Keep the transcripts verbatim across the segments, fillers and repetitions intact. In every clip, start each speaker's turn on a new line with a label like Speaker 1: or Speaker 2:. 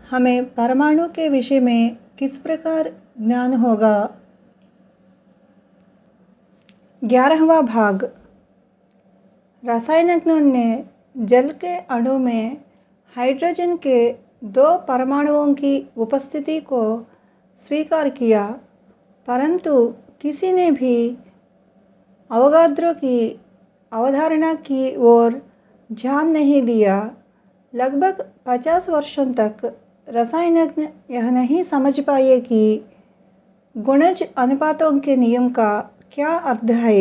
Speaker 1: हमें परमाणु के विषय में किस प्रकार ज्ञान होगा। ग्यारहवां भाग। रसायनज्ञों ने जल के अणु में हाइड्रोजन के दो परमाणुओं की उपस्थिति को स्वीकार किया, परंतु किसी ने भी अवोगाद्रो की अवधारणा की ओर ध्यान नहीं दिया। लगभग पचास वर्षों तक रसायनज्ञ यह नहीं समझ पाए कि गुणज अनुपातों के नियम का क्या अर्थ है।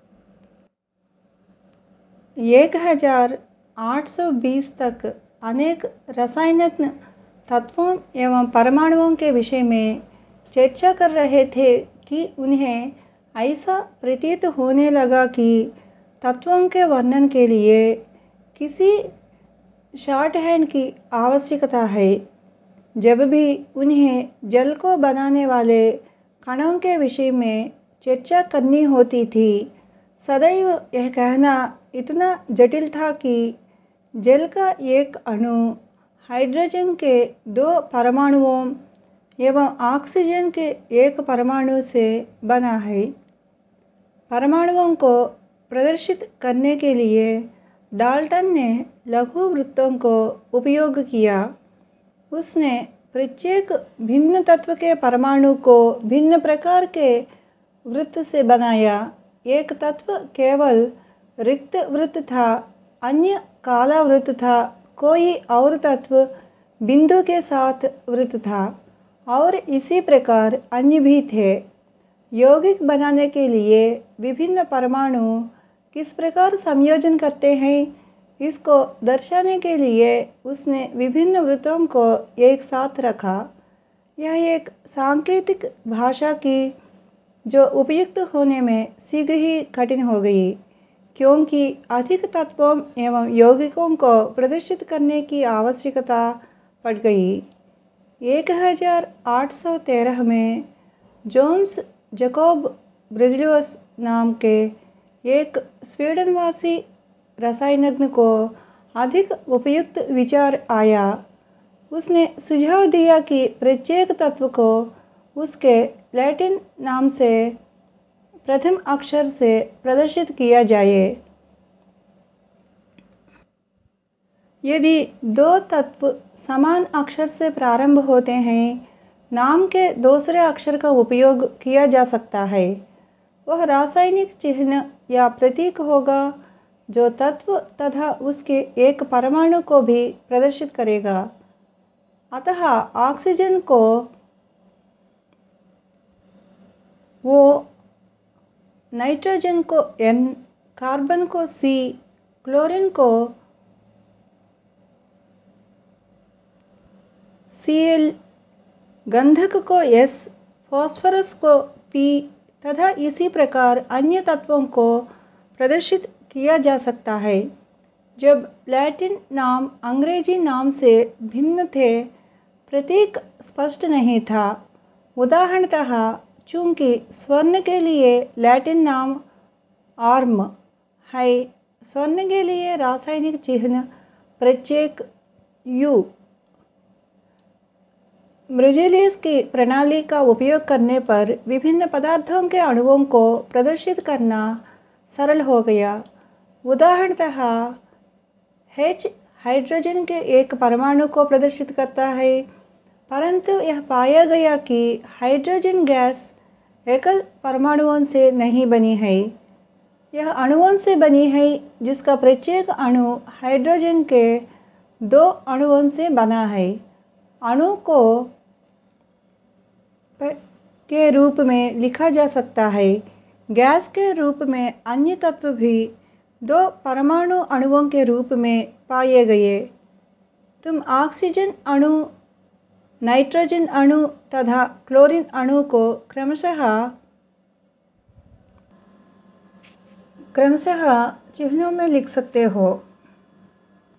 Speaker 1: एक हजार आठ सौ बीस तक अनेक रसायनज्ञ तत्वों एवं परमाणुओं के विषय में चर्चा कर रहे थे कि उन्हें ऐसा प्रतीत होने लगा कि तत्वों के वर्णन के लिए किसी शॉर्टहैंड की आवश्यकता है। जब भी उन्हें जल को बनाने वाले कणों के विषय में चर्चा करनी होती थी, सदैव यह कहना इतना जटिल था कि जल का एक अणु हाइड्रोजन के दो परमाणुओं एवं ऑक्सीजन के एक परमाणु से बना है। परमाणुओं को प्रदर्शित करने के लिए डाल्टन ने लघु वृत्तों को उपयोग किया। उसने प्रत्येक भिन्न तत्व के परमाणु को भिन्न प्रकार के वृत्त से बनाया। एक तत्व केवल रिक्त वृत्त था, अन्य काला वृत्त था, कोई और तत्व बिंदु के साथ वृत्त था और इसी प्रकार अन्य भी थे। यौगिक बनाने के लिए विभिन्न परमाणु किस प्रकार संयोजन करते हैं, इसको दर्शाने के लिए उसने विभिन्न वृत्तों को एक साथ रखा। यह एक सांकेतिक भाषा की जो उपयुक्त होने में शीघ्र ही कठिन हो गई, क्योंकि अधिक तत्वों एवं यौगिकों को प्रदर्शित करने की आवश्यकता पड़ गई। एक हजार आठ सौ तेरह में जोन्स जैकोब बेrzelius नाम के एक स्वीडनवासी रसायनज्ञ को अधिक उपयुक्त विचार आया। उसने सुझाव दिया कि प्रत्येक तत्व को उसके लैटिन नाम से प्रथम अक्षर से प्रदर्शित किया जाए। यदि दो तत्व समान अक्षर से प्रारंभ होते हैं, नाम के दूसरे अक्षर का उपयोग किया जा सकता है। वह रासायनिक चिह्न या प्रतीक होगा जो तत्व तथा उसके एक परमाणु को भी प्रदर्शित करेगा। अतः ऑक्सीजन को O, नाइट्रोजन को N, कार्बन को C, क्लोरीन को Cl, गंधक को S, फास्फोरस को P तथा इसी प्रकार अन्य तत्वों को प्रदर्शित किया जा सकता है। जब लैटिन नाम अंग्रेजी नाम से भिन्न थे, प्रतीक स्पष्ट नहीं था। उदाहरणतः चूंकि स्वर्ण के लिए लैटिन नाम आर्म है, स्वर्ण के लिए रासायनिक चिह्न प्रत्येक U। बेrzelius की प्रणाली का उपयोग करने पर विभिन्न पदार्थों के अणुओं को प्रदर्शित करना सरल हो गया। उदाहरणतः H हाइड्रोजन के एक परमाणु को प्रदर्शित करता है, परंतु यह पाया गया कि हाइड्रोजन गैस एकल परमाणुओं से नहीं बनी है। यह अणुओं से बनी है जिसका प्रत्येक अणु हाइड्रोजन के दो अणुओं से बना है। अणु को के रूप में लिखा जा सकता है। गैस के रूप में अन्य तत्व भी दो परमाणु अणुओं के रूप में पाए गए। तुम ऑक्सीजन अणु, नाइट्रोजन अणु तथा क्लोरीन अणु को क्रमशः क्रमशः चिह्नों में लिख सकते हो।